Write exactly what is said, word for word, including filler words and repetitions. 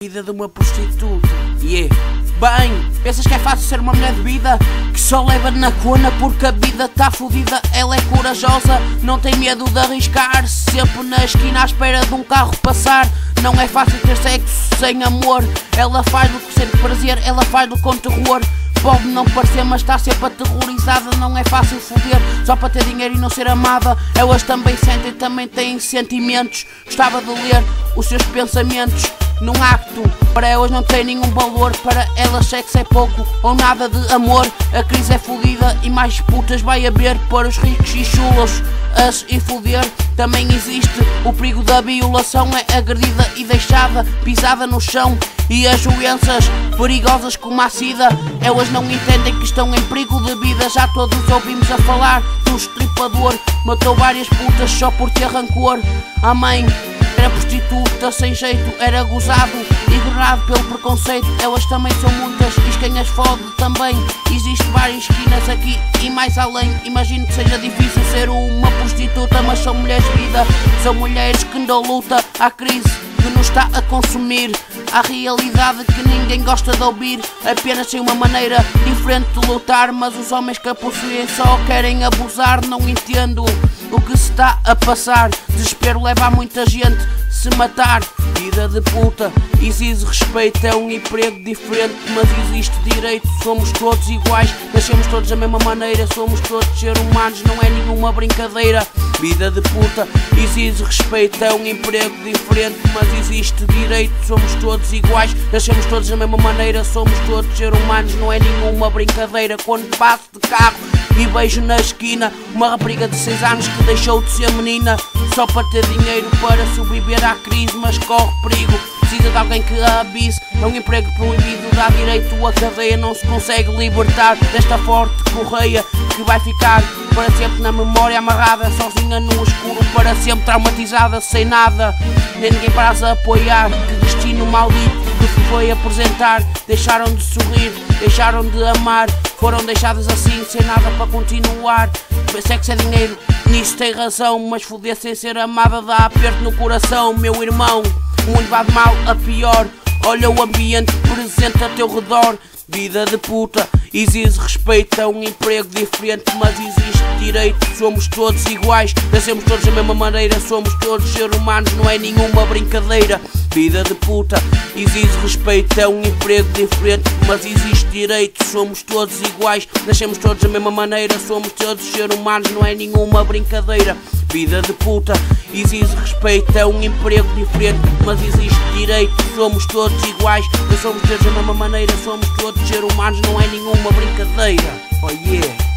Vida de uma prostituta, yeah. Bem, pensas que é fácil ser uma mulher de vida que só leva na cona porque a vida tá fodida? Ela é corajosa, não tem medo de arriscar, sempre na esquina à espera de um carro passar. Não é fácil ter sexo sem amor, ela faz-lo que sente prazer, ela faz-lo com terror. Pode não parecer, mas está sempre aterrorizada. Não é fácil foder só para ter dinheiro e não ser amada. Elas também sentem, também têm sentimentos. Gostava de ler os seus pensamentos num acto. Para elas não tem nenhum valor, para elas sexo é pouco ou nada de amor. A crise é fodida e mais putas vai haver para os ricos e chulos. As e foder também existe. O perigo da violação é agredida e deixada pisada no chão. E as doenças perigosas como a sida, elas não entendem que estão em perigo de vida. Já todos ouvimos a falar do estripador, matou várias putas só por ter rancor. A mãe era prostituta, sem jeito, era gozado, ignorado pelo preconceito. Elas também são muitas, diz quem as fode também. Existem várias esquinas aqui e mais além. Imagino que seja difícil ser uma prostituta, mas são mulheres de vida. São mulheres que dão luta à crise que nos está a consumir, à realidade que ninguém gosta de ouvir. Apenas tem uma maneira diferente de lutar, mas os homens que a possuem só querem abusar. Não entendo o que se está a passar. Desespero leva a muita gente se matar. Vida de puta exige respeito, é um emprego diferente, mas existe direito. Somos todos iguais, nascemos todos da mesma maneira. Somos todos seres humanos, não é nenhuma brincadeira. Vida de puta exige respeito, é um emprego diferente, mas existe direito. Somos todos iguais, nascemos todos da mesma maneira. Somos todos seres humanos, não é nenhuma brincadeira. Quando passo de carro e vejo na esquina uma rapariga de seis anos que deixou de ser menina só para ter dinheiro para sobreviver à crise, mas corre perigo, precisa de alguém que a avise. É um emprego proibido, dá direito à cadeia. Não se consegue libertar desta forte correia que vai ficar para sempre na memória, amarrada sozinha no escuro, para sempre traumatizada, sem nada, nem ninguém para as apoiar. Que destino maldito que foi apresentar. Deixaram de sorrir, deixaram de amar, foram deixadas assim, sem nada para continuar. Sexo é dinheiro, nisso tem razão, mas foder sem ser amada dá aperto no coração. Meu irmão, o mundo vai de mal a pior, olha o ambiente presente a teu redor. Vida de puta exige respeito, é um emprego diferente, mas existe direito. Somos todos iguais, nascemos todos da mesma maneira. Somos todos seres humanos, não é nenhuma brincadeira. Vida de puta exige respeito, é um emprego diferente, mas existe direito. Somos todos iguais, nascemos todos da mesma maneira. Somos todos seres humanos, não é nenhuma brincadeira. Vida de puta exige respeito, é um emprego diferente, mas existe direito. Somos todos iguais, nós somos todos da mesma maneira. Somos todos seres humanos, não é nenhuma brincadeira. Oh yeah.